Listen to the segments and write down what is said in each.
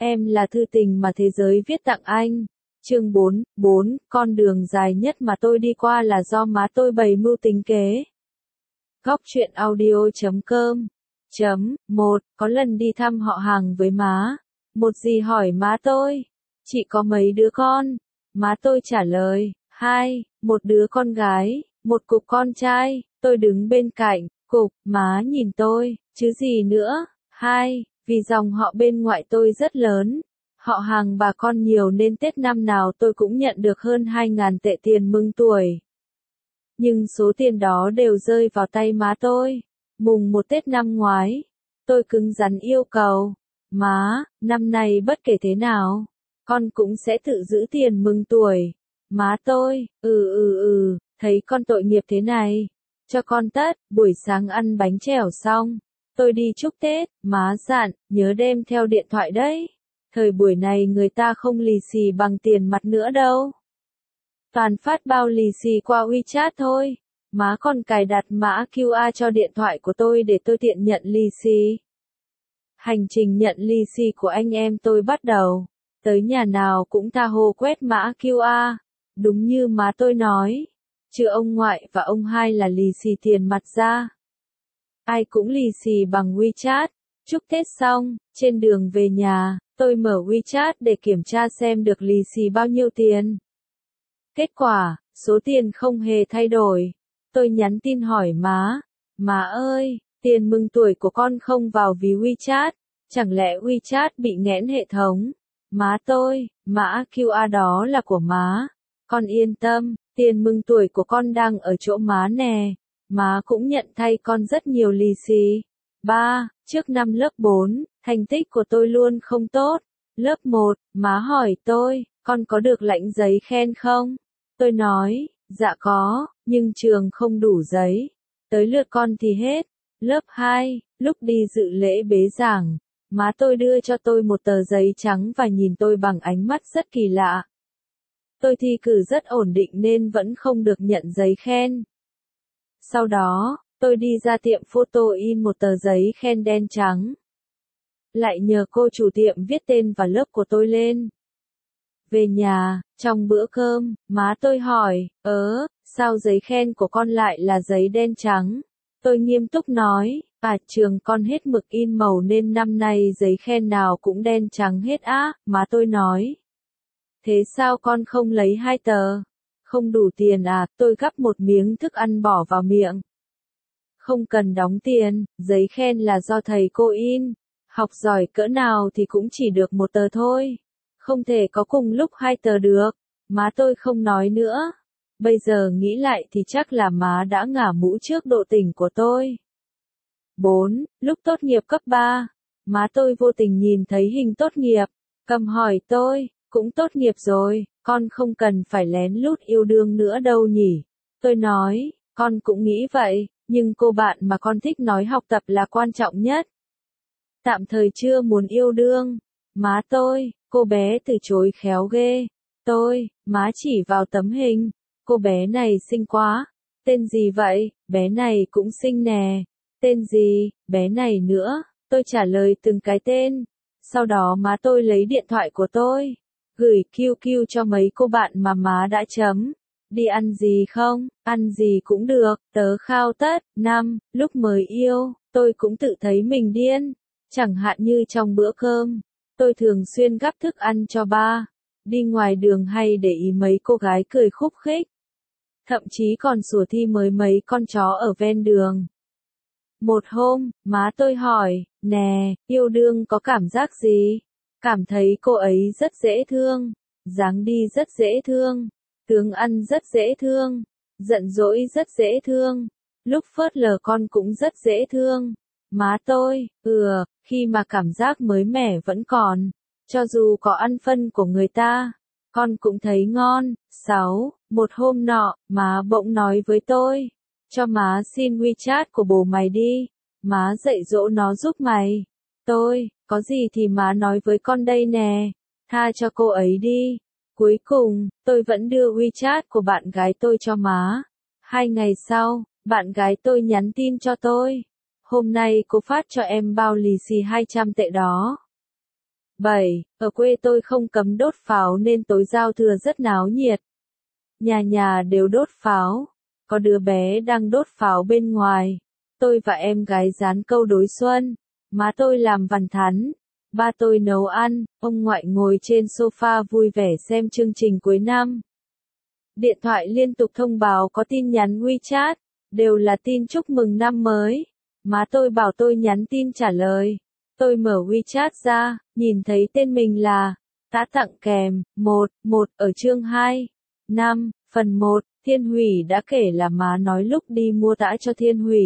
Em là thư tình mà thế giới viết tặng anh. Chương 4, con đường dài nhất mà tôi đi qua là do má tôi bày mưu tính kế. Góc truyện audio.com. 1. Có lần đi thăm họ hàng với má. Một dì hỏi má tôi, chị có mấy đứa con? Má tôi trả lời, 2, một đứa con gái, một cục con trai. Tôi đứng bên cạnh, cục, má nhìn tôi, chứ gì nữa. 2. Vì dòng họ bên ngoại tôi rất lớn, họ hàng bà con nhiều nên Tết năm nào tôi cũng nhận được hơn 2.000 tệ tiền mừng tuổi. Nhưng số tiền đó đều rơi vào tay má tôi. Mùng 1 Tết năm ngoái, tôi cứng rắn yêu cầu, má, năm nay bất kể thế nào, con cũng sẽ tự giữ tiền mừng tuổi. Má tôi, thấy con tội nghiệp thế này, cho con tất. Buổi sáng ăn bánh trẻo xong, tôi đi chúc Tết, má dặn, nhớ đem theo điện thoại đấy. Thời buổi này người ta không lì xì bằng tiền mặt nữa đâu. Toàn phát bao lì xì qua WeChat thôi. Má còn cài đặt mã QR cho điện thoại của tôi để tôi tiện nhận lì xì. Hành trình nhận lì xì của anh em tôi bắt đầu. Tới nhà nào cũng tha hồ quét mã QR. Đúng như má tôi nói. Chứ ông ngoại và ông hai là lì xì tiền mặt ra. Ai cũng lì xì bằng WeChat. Chúc Tết xong, trên đường về nhà, tôi mở WeChat để kiểm tra xem được lì xì bao nhiêu tiền. Kết quả, số tiền không hề thay đổi. Tôi nhắn tin hỏi má ơi, tiền mừng tuổi của con không vào ví WeChat, chẳng lẽ WeChat bị nghẽn hệ thống? Má tôi, mã QR đó là của má. Con yên tâm, tiền mừng tuổi của con đang ở chỗ má nè. Má cũng nhận thay con rất nhiều lì xì. 3. Trước năm lớp 4, thành tích của tôi luôn không tốt. Lớp 1, má hỏi tôi, con có được lãnh giấy khen không? Tôi nói, dạ có, nhưng trường không đủ giấy. Tới lượt con thì hết. Lớp 2, lúc đi dự lễ bế giảng, má tôi đưa cho tôi một tờ giấy trắng và nhìn tôi bằng ánh mắt rất kỳ lạ. Tôi thi cử rất ổn định nên vẫn không được nhận giấy khen. Sau đó, tôi đi ra tiệm photo in một tờ giấy khen đen trắng. Lại nhờ cô chủ tiệm viết tên và lớp của tôi lên. Về nhà, trong bữa cơm, má tôi hỏi, sao giấy khen của con lại là giấy đen trắng? Tôi nghiêm túc nói, trường con hết mực in màu nên năm nay giấy khen nào cũng đen trắng hết á. Má tôi nói, thế sao con không lấy 2 tờ? Không đủ tiền à? Tôi gắp một miếng thức ăn bỏ vào miệng. Không cần đóng tiền, giấy khen là do thầy cô in. Học giỏi cỡ nào thì cũng chỉ được 1 tờ thôi. Không thể có cùng lúc 2 tờ được. Má tôi không nói nữa. Bây giờ nghĩ lại thì chắc là má đã ngả mũ trước độ tỉnh của tôi. 4. Lúc tốt nghiệp cấp 3, má tôi vô tình nhìn thấy hình tốt nghiệp. Cầm hỏi tôi, cũng tốt nghiệp rồi, con không cần phải lén lút yêu đương nữa đâu nhỉ? Tôi nói, con cũng nghĩ vậy, nhưng cô bạn mà con thích nói học tập là quan trọng nhất. Tạm thời chưa muốn yêu đương. Má tôi, cô bé từ chối khéo ghê. Má chỉ vào tấm hình. Cô bé này xinh quá. Tên gì vậy? Bé này cũng xinh nè. Tên gì? Bé này nữa. Tôi trả lời từng cái tên. Sau đó má tôi lấy điện thoại của tôi, gửi QQ cho mấy cô bạn mà má đã chấm. Đi ăn gì không? Ăn gì cũng được, tớ khao tất. 5. Lúc mới yêu, tôi cũng tự thấy mình điên. Chẳng hạn như trong bữa cơm, tôi thường xuyên gắp thức ăn cho ba. Đi ngoài đường hay để ý mấy cô gái cười khúc khích. Thậm chí còn sủa thi mới mấy con chó ở ven đường. Một hôm, má tôi hỏi, nè, yêu đương có cảm giác gì? Cảm thấy cô ấy rất dễ thương, dáng đi rất dễ thương, tướng ăn rất dễ thương, giận dỗi rất dễ thương, lúc phớt lờ con cũng rất dễ thương. Má tôi, khi mà cảm giác mới mẻ vẫn còn, cho dù có ăn phân của người ta, con cũng thấy ngon. 6. Một hôm nọ, má bỗng nói với tôi, cho má xin WeChat của bồ mày đi, má dạy dỗ nó giúp mày. Tôi, có gì thì má nói với con đây nè, tha cho cô ấy đi. Cuối cùng, tôi vẫn đưa WeChat của bạn gái tôi cho má. 2 ngày sau, bạn gái tôi nhắn tin cho tôi. Hôm nay cô phát cho em bao lì xì 200 tệ đó. 7. Ở quê tôi không cấm đốt pháo nên tối giao thừa rất náo nhiệt. Nhà nhà đều đốt pháo. Có đứa bé đang đốt pháo bên ngoài. Tôi và em gái dán câu đối xuân. Má tôi làm vằn thắn. Ba tôi nấu ăn. Ông ngoại ngồi trên sofa vui vẻ xem chương trình cuối năm. Điện thoại liên tục thông báo có tin nhắn WeChat. Đều là tin chúc mừng năm mới. Má tôi bảo tôi nhắn tin trả lời. Tôi mở WeChat ra, nhìn thấy tên mình là đã tặng kèm 1 ở chương 2. 5, phần 1, Thiên Hủy đã kể là má nói lúc đi mua tã cho Thiên Hủy.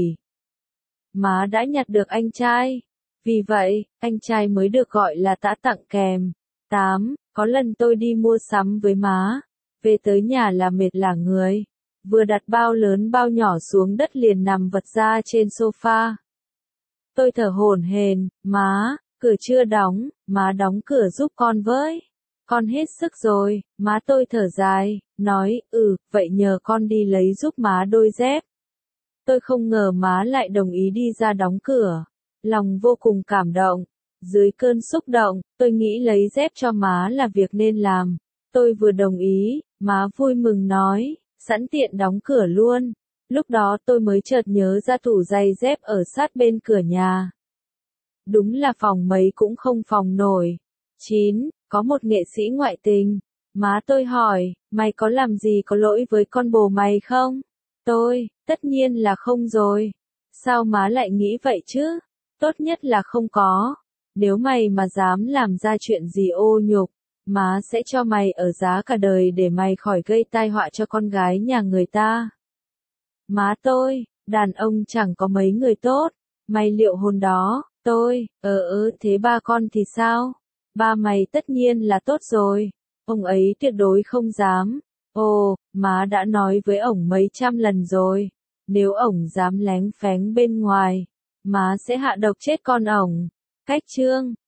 Má đã nhặt được anh trai. Vì vậy, anh trai mới được gọi là tã tặng kèm. 8, có lần tôi đi mua sắm với má. Về tới nhà là mệt lả người. Vừa đặt bao lớn bao nhỏ xuống đất liền nằm vật ra trên sofa. Tôi thở hổn hển, má, cửa chưa đóng, má đóng cửa giúp con với. Con hết sức rồi, má tôi thở dài, nói, vậy nhờ con đi lấy giúp má đôi dép. Tôi không ngờ má lại đồng ý đi ra đóng cửa. Lòng vô cùng cảm động. Dưới cơn xúc động, tôi nghĩ lấy dép cho má là việc nên làm. Tôi vừa đồng ý, má vui mừng nói, sẵn tiện đóng cửa luôn. Lúc đó tôi mới chợt nhớ ra tủ giày dép ở sát bên cửa nhà. Đúng là phòng mấy cũng không phòng nổi. 9. Có một nghệ sĩ ngoại tình. Má tôi hỏi, mày có làm gì có lỗi với con bồ mày không? Tôi, tất nhiên là không rồi. Sao má lại nghĩ vậy chứ? Tốt nhất là không có. Nếu mày mà dám làm ra chuyện gì ô nhục, má sẽ cho mày ở giá cả đời để mày khỏi gây tai họa cho con gái nhà người ta. Má tôi, đàn ông chẳng có mấy người tốt. Mày liệu hôn đó, tôi, thế ba con thì sao? Ba mày tất nhiên là tốt rồi. Ông ấy tuyệt đối không dám. Ồ, má đã nói với ổng mấy trăm lần rồi. Nếu ổng dám lén phén bên ngoài, má sẽ hạ độc chết con ổng. Cách chương